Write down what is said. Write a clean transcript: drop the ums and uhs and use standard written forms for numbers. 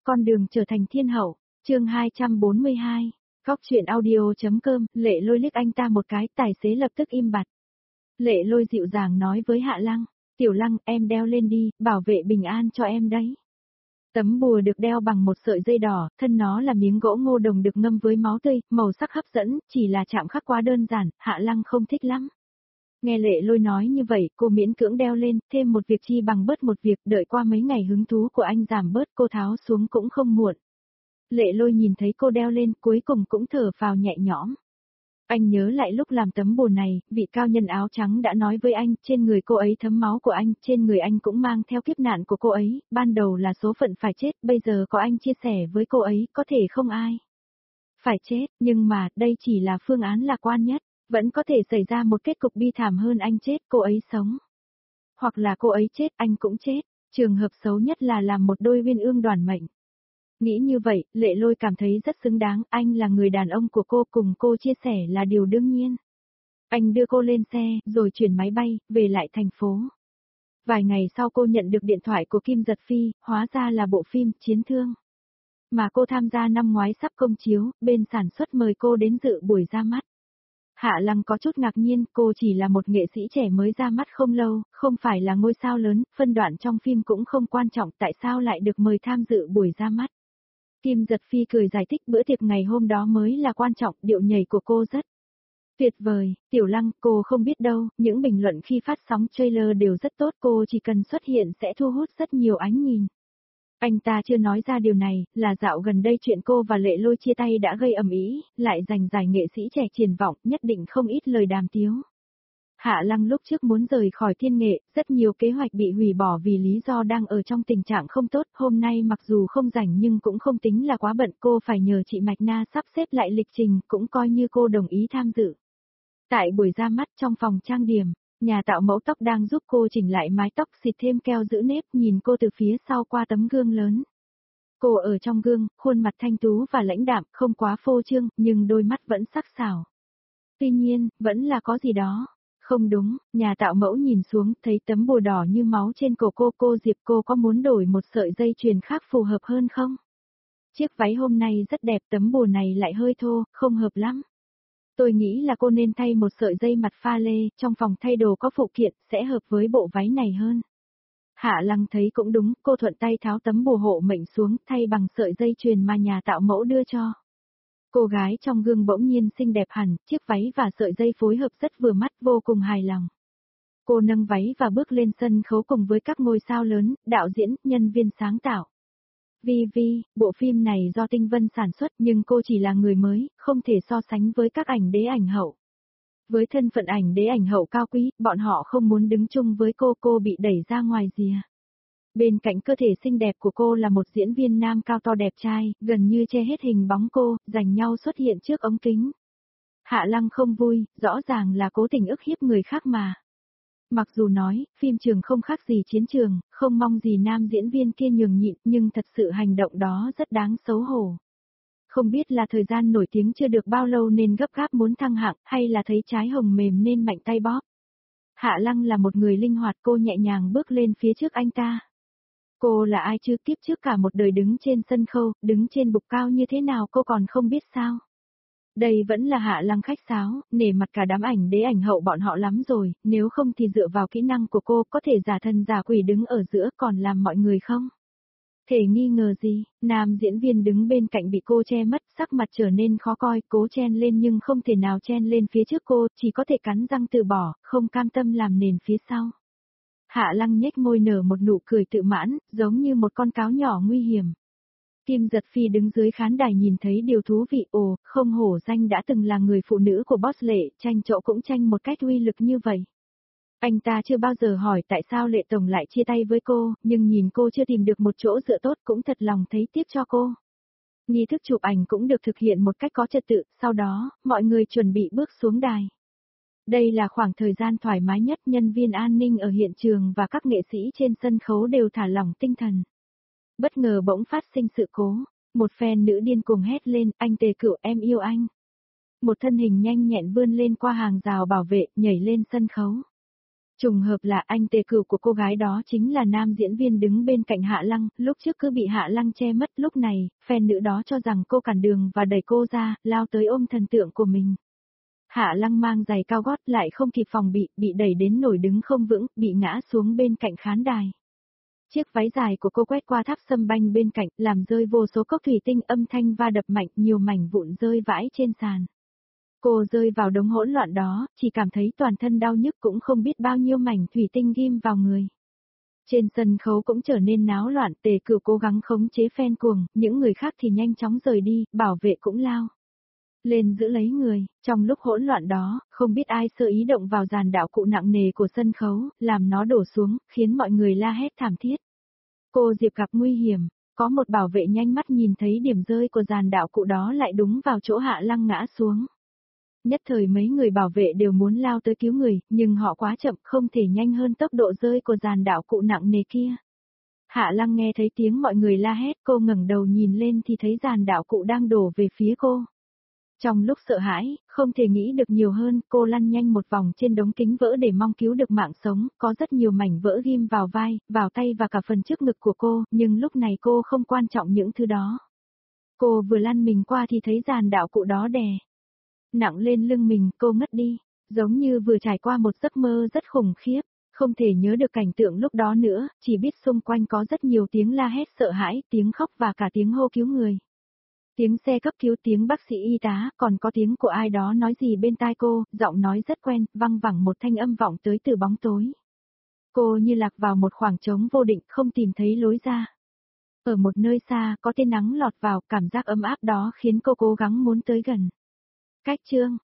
Con đường trở thành thiên hậu, chương 242, Góc truyện audio.com, Lệ Lôi liếc anh ta một cái, tài xế lập tức im bặt. Lệ Lôi dịu dàng nói với Hạ Lăng, Tiểu Lăng, em đeo lên đi, bảo vệ bình an cho em đấy. Tấm bùa được đeo bằng một sợi dây đỏ, thân nó là miếng gỗ ngô đồng được ngâm với máu tươi, màu sắc hấp dẫn, chỉ là chạm khắc quá đơn giản, Hạ Lăng không thích lắm. Nghe Lệ Lôi nói như vậy, cô miễn cưỡng đeo lên, thêm một việc chi bằng bớt một việc, đợi qua mấy ngày hứng thú của anh giảm bớt cô tháo xuống cũng không muộn. Lệ Lôi nhìn thấy cô đeo lên, cuối cùng cũng thở phào nhẹ nhõm. Anh nhớ lại lúc làm tấm bùa này, vị cao nhân áo trắng đã nói với anh, trên người cô ấy thấm máu của anh, trên người anh cũng mang theo kiếp nạn của cô ấy, ban đầu là số phận phải chết, bây giờ có anh chia sẻ với cô ấy, có thể không ai phải chết, nhưng mà, đây chỉ là phương án lạc quan nhất, vẫn có thể xảy ra một kết cục bi thảm hơn anh chết, cô ấy sống. Hoặc là cô ấy chết, anh cũng chết, trường hợp xấu nhất là làm một đôi uyên ương đoàn mệnh. Nghĩ như vậy, Lệ Lôi cảm thấy rất xứng đáng, anh là người đàn ông của cô, cùng cô chia sẻ là điều đương nhiên. Anh đưa cô lên xe, rồi chuyển máy bay, về lại thành phố. Vài ngày sau cô nhận được điện thoại của Kim Giật Phi, hóa ra là bộ phim Chiến Thương. Mà cô tham gia năm ngoái sắp công chiếu, bên sản xuất mời cô đến dự buổi ra mắt. Hạ Lăng có chút ngạc nhiên, cô chỉ là một nghệ sĩ trẻ mới ra mắt không lâu, không phải là ngôi sao lớn, phân đoạn trong phim cũng không quan trọng, tại sao lại được mời tham dự buổi ra mắt. Kim Giật Phi cười giải thích bữa tiệc ngày hôm đó mới là quan trọng, điệu nhảy của cô rất tuyệt vời, Tiểu Lăng, cô không biết đâu, những bình luận khi phát sóng trailer đều rất tốt, cô chỉ cần xuất hiện sẽ thu hút rất nhiều ánh nhìn. Anh ta chưa nói ra điều này, là dạo gần đây chuyện cô và Lệ Lôi chia tay đã gây ầm ĩ, lại giành giải nghệ sĩ trẻ triển vọng, nhất định không ít lời đàm tiếu. Hạ Lăng lúc trước muốn rời khỏi thiên nghệ, rất nhiều kế hoạch bị hủy bỏ vì lý do đang ở trong tình trạng không tốt, hôm nay mặc dù không rảnh nhưng cũng không tính là quá bận, cô phải nhờ chị Mạch Na sắp xếp lại lịch trình, cũng coi như cô đồng ý tham dự. Tại buổi ra mắt trong phòng trang điểm, nhà tạo mẫu tóc đang giúp cô chỉnh lại mái tóc, xịt thêm keo giữ nếp, nhìn cô từ phía sau qua tấm gương lớn. Cô ở trong gương, khuôn mặt thanh tú và lãnh đạm, không quá phô trương, nhưng đôi mắt vẫn sắc sảo. Tuy nhiên, vẫn là có gì đó. Không đúng, nhà tạo mẫu nhìn xuống, thấy tấm bùa đỏ như máu trên cổ cô Diệp, cô có muốn đổi một sợi dây chuyền khác phù hợp hơn không? Chiếc váy hôm nay rất đẹp, tấm bùa này lại hơi thô, không hợp lắm. Tôi nghĩ là cô nên thay một sợi dây mặt pha lê, trong phòng thay đồ có phụ kiện, sẽ hợp với bộ váy này hơn. Hạ Lăng thấy cũng đúng, cô thuận tay tháo tấm bùa hộ mệnh xuống, thay bằng sợi dây chuyền mà nhà tạo mẫu đưa cho. Cô gái trong gương bỗng nhiên xinh đẹp hẳn, chiếc váy và sợi dây phối hợp rất vừa mắt, vô cùng hài lòng. Cô nâng váy và bước lên sân khấu cùng với các ngôi sao lớn, đạo diễn, nhân viên sáng tạo. Vi, bộ phim này do Tinh Vân sản xuất nhưng cô chỉ là người mới, không thể so sánh với các ảnh đế ảnh hậu. Với thân phận ảnh đế ảnh hậu cao quý, bọn họ không muốn đứng chung với cô bị đẩy ra ngoài rìa. Bên cạnh cơ thể xinh đẹp của cô là một diễn viên nam cao to đẹp trai, gần như che hết hình bóng cô, giành nhau xuất hiện trước ống kính. Hạ Lăng không vui, rõ ràng là cố tình ức hiếp người khác mà. Mặc dù nói, phim trường không khác gì chiến trường, không mong gì nam diễn viên kia nhường nhịn, nhưng thật sự hành động đó rất đáng xấu hổ. Không biết là thời gian nổi tiếng chưa được bao lâu nên gấp gáp muốn thăng hạng, hay là thấy trái hồng mềm nên mạnh tay bóp. Hạ Lăng là một người linh hoạt, cô nhẹ nhàng bước lên phía trước anh ta. Cô là ai chứ, kiếp trước cả một đời đứng trên sân khấu, đứng trên bục cao như thế nào cô còn không biết sao. Đây vẫn là Hạ Lăng khách sáo, nể mặt cả đám ảnh đế ảnh hậu bọn họ lắm rồi, nếu không thì dựa vào kỹ năng của cô có thể giả thần giả quỷ đứng ở giữa còn làm mọi người không? Thể nghi ngờ gì, nam diễn viên đứng bên cạnh bị cô che mất, sắc mặt trở nên khó coi, cố chen lên nhưng không thể nào chen lên phía trước cô, chỉ có thể cắn răng từ bỏ, không cam tâm làm nền phía sau. Hạ Lăng nhếch môi nở một nụ cười tự mãn, giống như một con cáo nhỏ nguy hiểm. Kim Giật Phi đứng dưới khán đài nhìn thấy điều thú vị, không hổ danh đã từng là người phụ nữ của boss Lệ, tranh chỗ cũng tranh một cách uy lực như vậy. Anh ta chưa bao giờ hỏi tại sao Lệ Tổng lại chia tay với cô, nhưng nhìn cô chưa tìm được một chỗ dựa tốt cũng thật lòng thấy tiếc cho cô. Nghi thức chụp ảnh cũng được thực hiện một cách có trật tự, sau đó, mọi người chuẩn bị bước xuống đài. Đây là khoảng thời gian thoải mái nhất, nhân viên an ninh ở hiện trường và các nghệ sĩ trên sân khấu đều thả lỏng tinh thần. Bất ngờ bỗng phát sinh sự cố, một fan nữ điên cuồng hét lên, anh Tề Cựu em yêu anh. Một thân hình nhanh nhẹn vươn lên qua hàng rào bảo vệ, nhảy lên sân khấu. Trùng hợp là anh Tề Cửu của cô gái đó chính là nam diễn viên đứng bên cạnh Hạ Lăng, lúc trước cứ bị Hạ Lăng che mất, lúc này, fan nữ đó cho rằng cô cản đường và đẩy cô ra, lao tới ôm thần tượng của mình. Hạ Lăng mang giày cao gót lại không kịp phòng bị đẩy đến nổi đứng không vững, bị ngã xuống bên cạnh khán đài. Chiếc váy dài của cô quét qua tháp sâm banh bên cạnh, làm rơi vô số cốc thủy tinh, âm thanh va đập mạnh, nhiều mảnh vụn rơi vãi trên sàn. Cô rơi vào đống hỗn loạn đó, chỉ cảm thấy toàn thân đau nhức, cũng không biết bao nhiêu mảnh thủy tinh ghim vào người. Trên sân khấu cũng trở nên náo loạn, Tề Cửu cố gắng khống chế fan cuồng, những người khác thì nhanh chóng rời đi, bảo vệ cũng lao lên giữ lấy người. Trong lúc hỗn loạn đó, không biết ai sơ ý động vào dàn đạo cụ nặng nề của sân khấu, làm nó đổ xuống, khiến mọi người la hét thảm thiết. Cô Diệp gặp nguy hiểm, có một bảo vệ nhanh mắt nhìn thấy điểm rơi của dàn đạo cụ đó lại đúng vào chỗ Hạ Lăng ngã xuống. Nhất thời mấy người bảo vệ đều muốn lao tới cứu người, nhưng họ quá chậm, không thể nhanh hơn tốc độ rơi của dàn đạo cụ nặng nề kia. Hạ Lăng nghe thấy tiếng mọi người la hét, cô ngẩng đầu nhìn lên thì thấy dàn đạo cụ đang đổ về phía cô. Trong lúc sợ hãi, không thể nghĩ được nhiều hơn, cô lăn nhanh một vòng trên đống kính vỡ để mong cứu được mạng sống, có rất nhiều mảnh vỡ ghim vào vai, vào tay và cả phần trước ngực của cô, nhưng lúc này cô không quan trọng những thứ đó. Cô vừa lăn mình qua thì thấy dàn đạo cụ đó đè nặng lên lưng mình, cô ngất đi, giống như vừa trải qua một giấc mơ rất khủng khiếp, không thể nhớ được cảnh tượng lúc đó nữa, chỉ biết xung quanh có rất nhiều tiếng la hét sợ hãi, tiếng khóc và cả tiếng hô cứu người. Tiếng xe cấp cứu, tiếng bác sĩ y tá, còn có tiếng của ai đó nói gì bên tai cô, giọng nói rất quen, văng vẳng một thanh âm vọng tới từ bóng tối. Cô như lạc vào một khoảng trống vô định, không tìm thấy lối ra. Ở một nơi xa, có tia nắng lọt vào, cảm giác ấm áp đó khiến cô cố gắng muốn tới gần. Cách chương